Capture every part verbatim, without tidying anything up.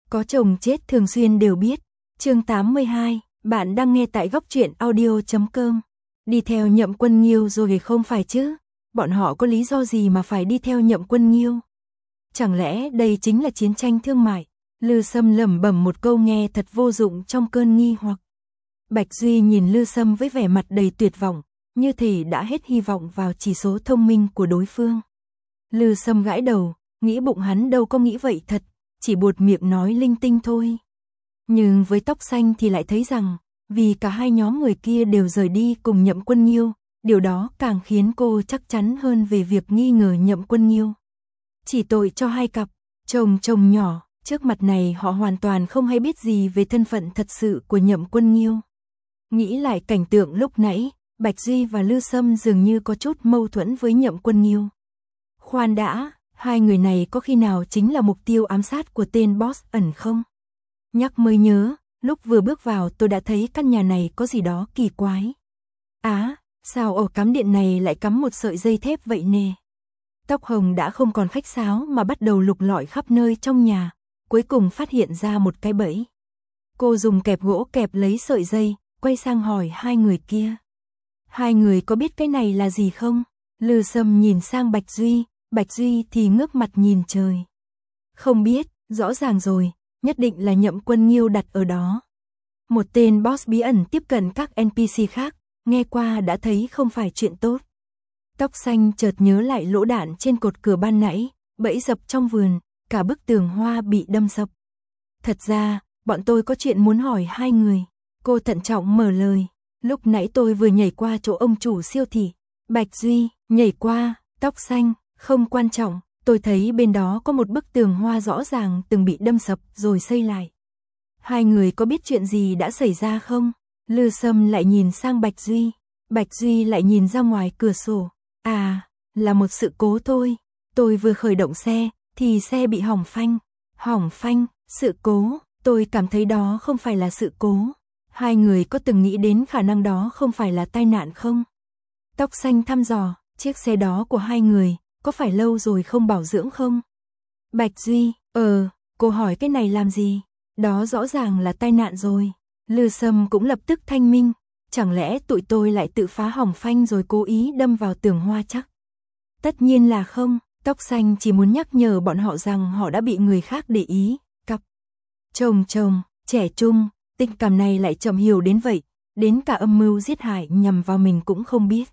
Có chồng chết thường xuyên đều biết. Chương tám mươi hai, bạn đang nghe tại góc truyện audio chấm com. Đi theo Nhậm Quân Nghiêu rồi không phải chứ? Bọn họ có lý do gì mà phải đi theo Nhậm Quân Nghiêu? Chẳng lẽ đây chính là chiến tranh thương mại? Lư Sâm lẩm bẩm một câu nghe thật vô dụng trong cơn nghi hoặc. Bạch Duy nhìn Lư Sâm với vẻ mặt đầy tuyệt vọng, như thể đã hết hy vọng vào chỉ số thông minh của đối phương. Lư Sâm gãi đầu, nghĩ bụng hắn đâu có nghĩ vậy thật, chỉ buột miệng nói linh tinh thôi. Nhưng với Tóc Xanh thì lại thấy rằng, vì cả hai nhóm người kia đều rời đi cùng Nhậm Quân Nghiêu, điều đó càng khiến cô chắc chắn hơn về việc nghi ngờ Nhậm Quân Nghiêu. Chỉ tội cho hai cặp chồng chồng nhỏ, trước mặt này họ hoàn toàn không hay biết gì về thân phận thật sự của Nhậm Quân Nghiêu. Nghĩ lại cảnh tượng lúc nãy, Bạch Duy và Lư Sâm dường như có chút mâu thuẫn với Nhậm Quân Nghiêu. Khoan đã, hai người này có khi nào chính là mục tiêu ám sát của tên boss ẩn không? Nhắc mới nhớ, lúc vừa bước vào tôi đã thấy căn nhà này có gì đó kỳ quái. Á, à, sao ở cắm điện này lại cắm một sợi dây thép vậy nè? Tóc Hồng đã không còn khách sáo mà bắt đầu lục lọi khắp nơi trong nhà, cuối cùng phát hiện ra một cái bẫy. Cô dùng kẹp gỗ kẹp lấy sợi dây, quay sang hỏi hai người kia. Hai người có biết cái này là gì không? Lư Sâm nhìn sang Bạch Duy, Bạch Duy thì ngước mặt nhìn trời. Không biết, rõ ràng rồi, nhất định là Nhậm Quân Nghiêu đặt ở đó. Một tên boss bí ẩn tiếp cận các en pê xê khác, nghe qua đã thấy không phải chuyện tốt. Tóc Xanh chợt nhớ lại lỗ đạn trên cột cửa ban nãy, bẫy dập trong vườn, cả bức tường hoa bị đâm sập. Thật ra, bọn tôi có chuyện muốn hỏi hai người. Cô thận trọng mở lời. Lúc nãy tôi vừa nhảy qua chỗ ông chủ siêu thị. Bạch Duy, nhảy qua, Tóc Xanh, không quan trọng. Tôi thấy bên đó có một bức tường hoa rõ ràng từng bị đâm sập rồi xây lại. Hai người có biết chuyện gì đã xảy ra không? Lư Sâm lại nhìn sang Bạch Duy. Bạch Duy lại nhìn ra ngoài cửa sổ. À, là một sự cố thôi. Tôi vừa khởi động xe, thì xe bị hỏng phanh. Hỏng phanh, sự cố, tôi cảm thấy đó không phải là sự cố. Hai người có từng nghĩ đến khả năng đó không phải là tai nạn không? Tóc Xanh thăm dò, chiếc xe đó của hai người, có phải lâu rồi không bảo dưỡng không? Bạch Duy, ờ, cô hỏi cái này làm gì? Đó rõ ràng là tai nạn rồi. Lư Sâm cũng lập tức thanh minh. Chẳng lẽ tụi tôi lại tự phá hỏng phanh rồi cố ý đâm vào tường hoa chắc? Tất nhiên là không. Tóc Xanh chỉ muốn nhắc nhở bọn họ rằng họ đã bị người khác để ý. Cặp chồng chồng, trẻ trung, tình cảm này lại chậm hiểu đến vậy, đến cả âm mưu giết hại nhằm vào mình cũng không biết.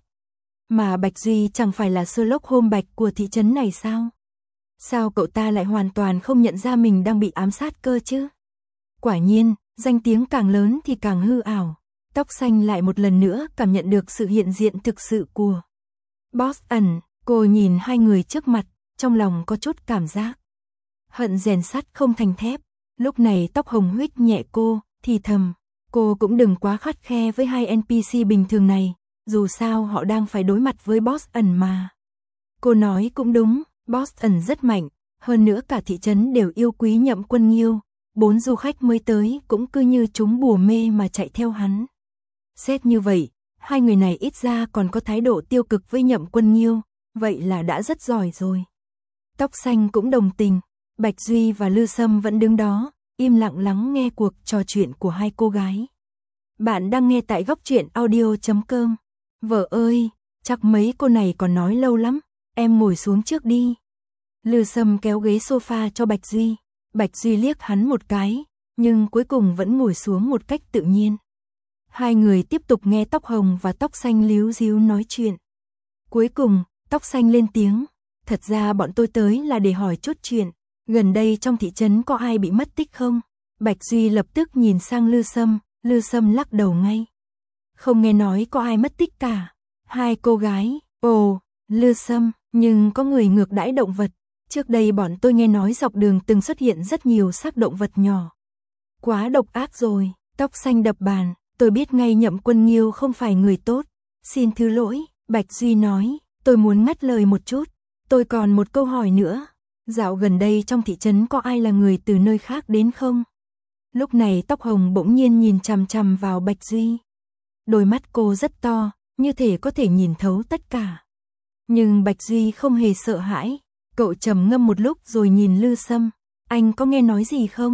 Mà Bạch Duy chẳng phải là Sherlock Holmes Bạch của thị trấn này sao? Sao cậu ta lại hoàn toàn không nhận ra mình đang bị ám sát cơ chứ? Quả nhiên, danh tiếng càng lớn thì càng hư ảo. Tóc Xanh lại một lần nữa cảm nhận được sự hiện diện thực sự của boss ẩn. Cô nhìn hai người trước mặt, trong lòng có chút cảm giác hận rèn sắt không thành thép. Lúc này Tóc Hồng huých nhẹ cô, thì thầm, cô cũng đừng quá khắt khe với hai en pê xê bình thường này, dù sao họ đang phải đối mặt với boss ẩn mà. Cô nói cũng đúng, boss ẩn rất mạnh, hơn nữa cả thị trấn đều yêu quý Nhậm Quân Nghiêu, bốn du khách mới tới cũng cứ như chúng bùa mê mà chạy theo hắn. Xét như vậy, hai người này ít ra còn có thái độ tiêu cực với Nhậm Quân Nghiêu, vậy là đã rất giỏi rồi. Tóc Xanh cũng đồng tình, Bạch Duy và Lư Sâm vẫn đứng đó, im lặng lắng nghe cuộc trò chuyện của hai cô gái. Bạn đang nghe tại góc truyện audio chấm com. Vợ ơi, chắc mấy cô này còn nói lâu lắm, em ngồi xuống trước đi. Lư Sâm kéo ghế sofa cho Bạch Duy, Bạch Duy liếc hắn một cái, nhưng cuối cùng vẫn ngồi xuống một cách tự nhiên. Hai người tiếp tục nghe Tóc Hồng và Tóc Xanh líu díu nói chuyện. Cuối cùng, Tóc Xanh lên tiếng, thật ra bọn tôi tới là để hỏi chút chuyện, gần đây trong thị trấn có ai bị mất tích không? Bạch Duy lập tức nhìn sang Lư Sâm, Lư Sâm lắc đầu ngay. Không nghe nói có ai mất tích cả. Hai cô gái, ồ, Lư Sâm, nhưng có người ngược đãi động vật. Trước đây bọn tôi nghe nói dọc đường từng xuất hiện rất nhiều xác động vật nhỏ. Quá độc ác rồi, Tóc Xanh đập bàn, tôi biết ngay Nhậm Quân Nghiêu không phải người tốt. Xin thứ lỗi, Bạch Duy nói, tôi muốn ngắt lời một chút. Tôi còn một câu hỏi nữa. Dạo gần đây trong thị trấn có ai là người từ nơi khác đến không? Lúc này Tóc Hồng bỗng nhiên nhìn chằm chằm vào Bạch Duy. Đôi mắt cô rất to, như thể có thể nhìn thấu tất cả. Nhưng Bạch Duy không hề sợ hãi. Cậu trầm ngâm một lúc rồi nhìn Lư Sâm. Anh có nghe nói gì không?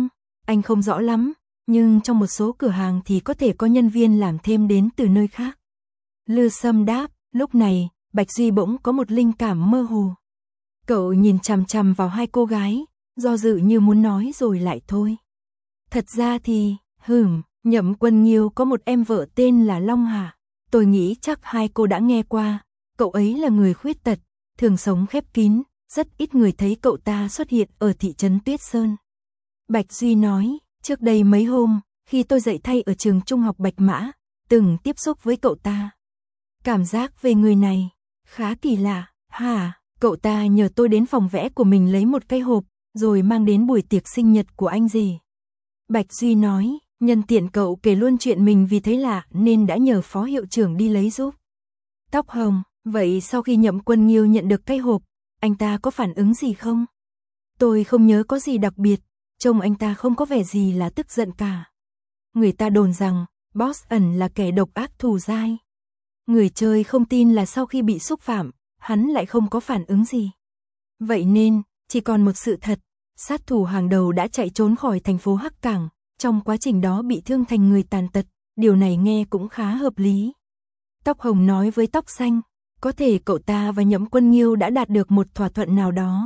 Anh không rõ lắm, nhưng trong một số cửa hàng thì có thể có nhân viên làm thêm đến từ nơi khác. Lư Sâm đáp, lúc này, Bạch Duy bỗng có một linh cảm mơ hồ. Cậu nhìn chằm chằm vào hai cô gái, do dự như muốn nói rồi lại thôi. Thật ra thì, hừm, Nhậm Quân Nghiêu có một em vợ tên là Long Hà. Tôi nghĩ chắc hai cô đã nghe qua. Cậu ấy là người khuyết tật, thường sống khép kín, rất ít người thấy cậu ta xuất hiện ở thị trấn Tuyết Sơn. Bạch Duy nói, trước đây mấy hôm, khi tôi dạy thay ở trường trung học Bạch Mã, từng tiếp xúc với cậu ta. Cảm giác về người này, khá kỳ lạ, hả? Cậu ta nhờ tôi đến phòng vẽ của mình lấy một cái hộp, rồi mang đến buổi tiệc sinh nhật của anh gì. Bạch Duy nói, nhân tiện cậu kể luôn chuyện mình vì thấy lạ nên đã nhờ phó hiệu trưởng đi lấy giúp. Tóc hồng, vậy sau khi Nhậm Quân Nghiêu nhận được cái hộp, anh ta có phản ứng gì không? Tôi không nhớ có gì đặc biệt, trông anh ta không có vẻ gì là tức giận cả. Người ta đồn rằng, Boss ẩn là kẻ độc ác thù dai. Người chơi không tin là sau khi bị xúc phạm, hắn lại không có phản ứng gì. Vậy nên, chỉ còn một sự thật, sát thủ hàng đầu đã chạy trốn khỏi thành phố Hắc Cảng, trong quá trình đó bị thương thành người tàn tật, điều này nghe cũng khá hợp lý. Tóc hồng nói với tóc xanh, có thể cậu ta và Nhậm Quân Nghiêu đã đạt được một thỏa thuận nào đó.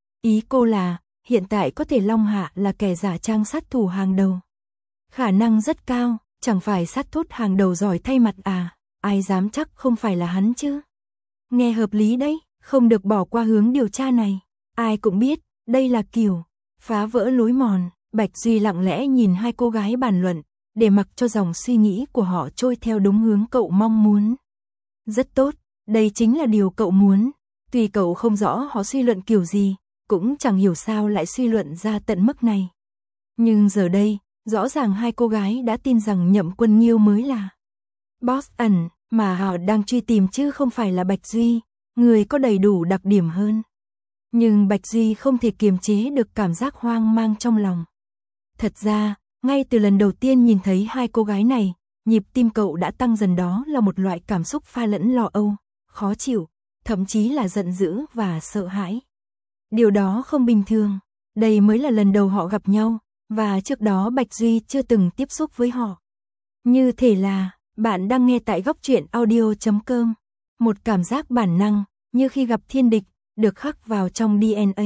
Ý cô là, hiện tại có thể Long Hạ là kẻ giả trang sát thủ hàng đầu. Khả năng rất cao, chẳng phải sát thủ hàng đầu giỏi thay mặt à, ai dám chắc không phải là hắn chứ. Nghe hợp lý đấy, không được bỏ qua hướng điều tra này. Ai cũng biết, đây là kiểu phá vỡ lối mòn. Bạch Duy lặng lẽ nhìn hai cô gái bàn luận, để mặc cho dòng suy nghĩ của họ trôi theo đúng hướng cậu mong muốn. Rất tốt, đây chính là điều cậu muốn. Tuy cậu không rõ họ suy luận kiểu gì, cũng chẳng hiểu sao lại suy luận ra tận mức này. Nhưng giờ đây, rõ ràng hai cô gái đã tin rằng Nhậm Quân Nghiêu mới là Boss ẩn, mà họ đang truy tìm chứ không phải là Bạch Duy, người có đầy đủ đặc điểm hơn. Nhưng Bạch Duy không thể kiềm chế được cảm giác hoang mang trong lòng. Thật ra, ngay từ lần đầu tiên nhìn thấy hai cô gái này, nhịp tim cậu đã tăng dần, đó là một loại cảm xúc pha lẫn lo âu, khó chịu, thậm chí là giận dữ và sợ hãi. Điều đó không bình thường, đây mới là lần đầu họ gặp nhau, và trước đó Bạch Duy chưa từng tiếp xúc với họ. Như thể là, bạn đang nghe tại góc truyện audio chấm com, một cảm giác bản năng, như khi gặp thiên địch, được khắc vào trong đê en a.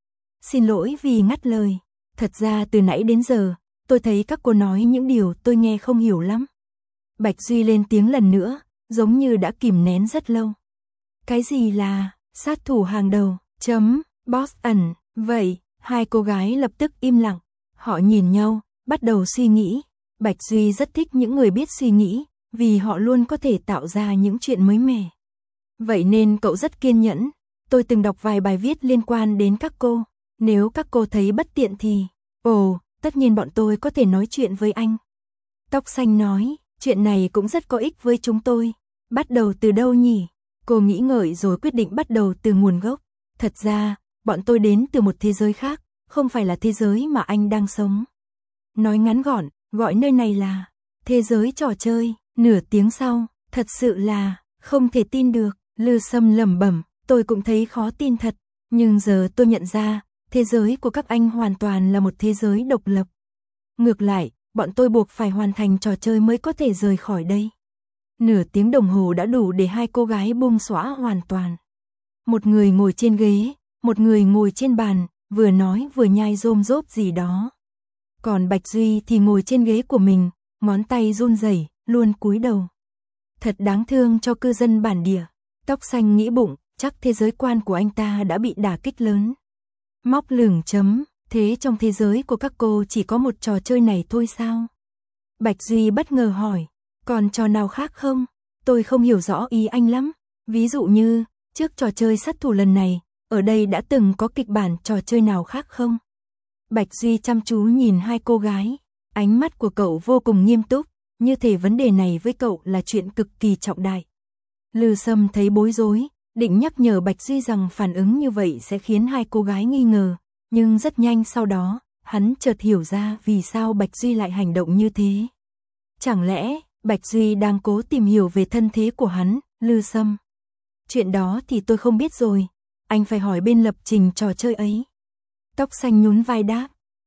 Xin lỗi vì ngắt lời, thật ra từ nãy đến giờ, tôi thấy các cô nói những điều tôi nghe không hiểu lắm. Bạch Duy lên tiếng lần nữa, giống như đã kìm nén rất lâu. Cái gì là sát thủ hàng đầu, chấm, Boss ẩn, vậy, hai cô gái lập tức im lặng, họ nhìn nhau, bắt đầu suy nghĩ. Bạch Duy rất thích những người biết suy nghĩ, vì họ luôn có thể tạo ra những chuyện mới mẻ. Vậy nên cậu rất kiên nhẫn, tôi từng đọc vài bài viết liên quan đến các cô, nếu các cô thấy bất tiện thì, ồ, tất nhiên bọn tôi có thể nói chuyện với anh. Tóc xanh nói, chuyện này cũng rất có ích với chúng tôi. Bắt đầu từ đâu nhỉ? Cô nghĩ ngợi rồi quyết định bắt đầu từ nguồn gốc. Thật ra, bọn tôi đến từ một thế giới khác, không phải là thế giới mà anh đang sống. Nói ngắn gọn, gọi nơi này là thế giới trò chơi. Nửa tiếng sau, thật sự là không thể tin được. Lư Sâm lẩm bẩm, tôi cũng thấy khó tin thật, nhưng giờ tôi nhận ra, thế giới của các anh hoàn toàn là một thế giới độc lập. Ngược lại, bọn tôi buộc phải hoàn thành trò chơi mới có thể rời khỏi đây. Nửa tiếng đồng hồ đã đủ để hai cô gái buông xõa hoàn toàn. Một người ngồi trên ghế, một người ngồi trên bàn, vừa nói vừa nhai rôm rốp gì đó. Còn Bạch Duy thì ngồi trên ghế của mình, ngón tay run rẩy, luôn cúi đầu. Thật đáng thương cho cư dân bản địa. Tóc xanh nghĩ bụng, chắc thế giới quan của anh ta đã bị đả kích lớn. Móc lửng chấm, thế trong thế giới của các cô chỉ có một trò chơi này thôi sao? Bạch Duy bất ngờ hỏi, còn trò nào khác không? Tôi không hiểu rõ ý anh lắm. Ví dụ như, trước trò chơi sát thủ lần này, ở đây đã từng có kịch bản trò chơi nào khác không? Bạch Duy chăm chú nhìn hai cô gái, ánh mắt của cậu vô cùng nghiêm túc, như thể vấn đề này với cậu là chuyện cực kỳ trọng đại. Lư Sâm thấy bối rối, định nhắc nhở Bạch Duy rằng phản ứng như vậy sẽ khiến hai cô gái nghi ngờ, nhưng rất nhanh sau đó, hắn chợt hiểu ra vì sao Bạch Duy lại hành động như thế. Chẳng lẽ, Bạch Duy đang cố tìm hiểu về thân thế của hắn, Lư Sâm? Chuyện đó thì tôi không biết rồi, anh phải hỏi bên lập trình trò chơi ấy. Tóc xanh nhún vai đáp,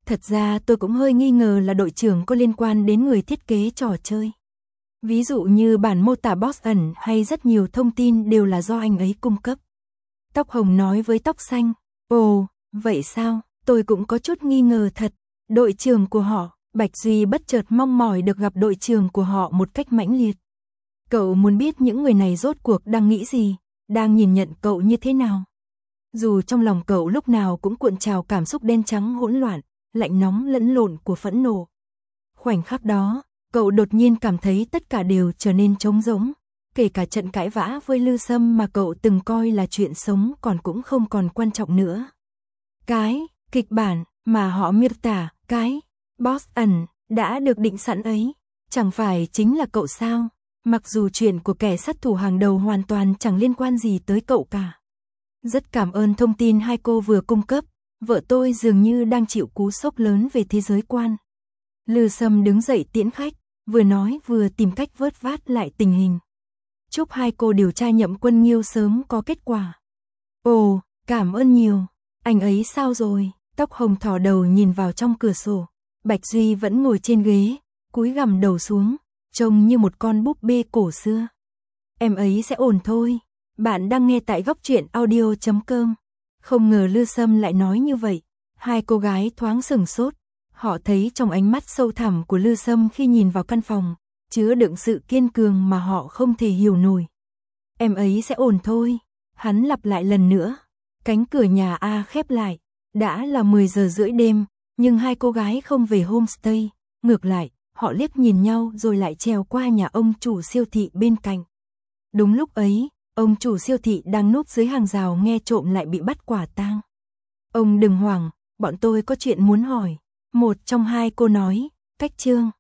Thật ra tôi cũng hơi nghi ngờ là đội trưởng có liên quan đến người thiết kế trò chơi. Ví dụ như bản mô tả boss ẩn hay rất nhiều thông tin đều là do anh ấy cung cấp. Tóc hồng nói với tóc xanh, ồ, vậy sao, tôi cũng có chút nghi ngờ thật. Đội trưởng của họ, Bạch Duy bất chợt mong mỏi được gặp đội trưởng của họ một cách mãnh liệt. Cậu muốn biết những người này rốt cuộc đang nghĩ gì, đang nhìn nhận cậu như thế nào. Dù trong lòng cậu lúc nào cũng cuộn trào cảm xúc đen trắng hỗn loạn, lạnh nóng lẫn lộn của phẫn nộ. Khoảnh khắc đó, cậu đột nhiên cảm thấy tất cả đều trở nên trống rỗng, kể cả trận cãi vã với Lư Sâm mà cậu từng coi là chuyện sống còn cũng không còn quan trọng nữa. Cái kịch bản mà họ miêu tả, cái boss ẩn đã được định sẵn ấy, chẳng phải chính là cậu sao? Mặc dù chuyện của kẻ sát thủ hàng đầu hoàn toàn chẳng liên quan gì tới cậu cả. Rất cảm ơn thông tin hai cô vừa cung cấp, vợ tôi dường như đang chịu cú sốc lớn về thế giới quan. Lư Sâm đứng dậy tiễn khách, vừa nói vừa tìm cách vớt vát lại tình hình. Chúc hai cô điều tra Nhậm Quân Nghiêu sớm có kết quả. Ồ, cảm ơn nhiều. Anh ấy sao rồi? Tóc hồng thò đầu nhìn vào trong cửa sổ. Bạch Duy vẫn ngồi trên ghế, cúi gằm đầu xuống, trông như một con búp bê cổ xưa. Em ấy sẽ ổn thôi. Bạn đang nghe tại góc truyện audio chấm com. Không ngờ Lư Sâm lại nói như vậy. Hai cô gái thoáng sửng sốt. Họ thấy trong ánh mắt sâu thẳm của Lư Sâm khi nhìn vào căn phòng, chứa đựng sự kiên cường mà họ không thể hiểu nổi. Em ấy sẽ ổn thôi. Hắn lặp lại lần nữa. Cánh cửa nhà A khép lại. Đã là mười giờ rưỡi đêm, nhưng hai cô gái không về homestay. Ngược lại, họ liếc nhìn nhau rồi lại trèo qua nhà ông chủ siêu thị bên cạnh. Đúng lúc ấy, ông chủ siêu thị đang núp dưới hàng rào nghe trộm lại bị bắt quả tang. Ông đừng hoảng, bọn tôi có chuyện muốn hỏi. Một trong hai cô nói, cách Trương.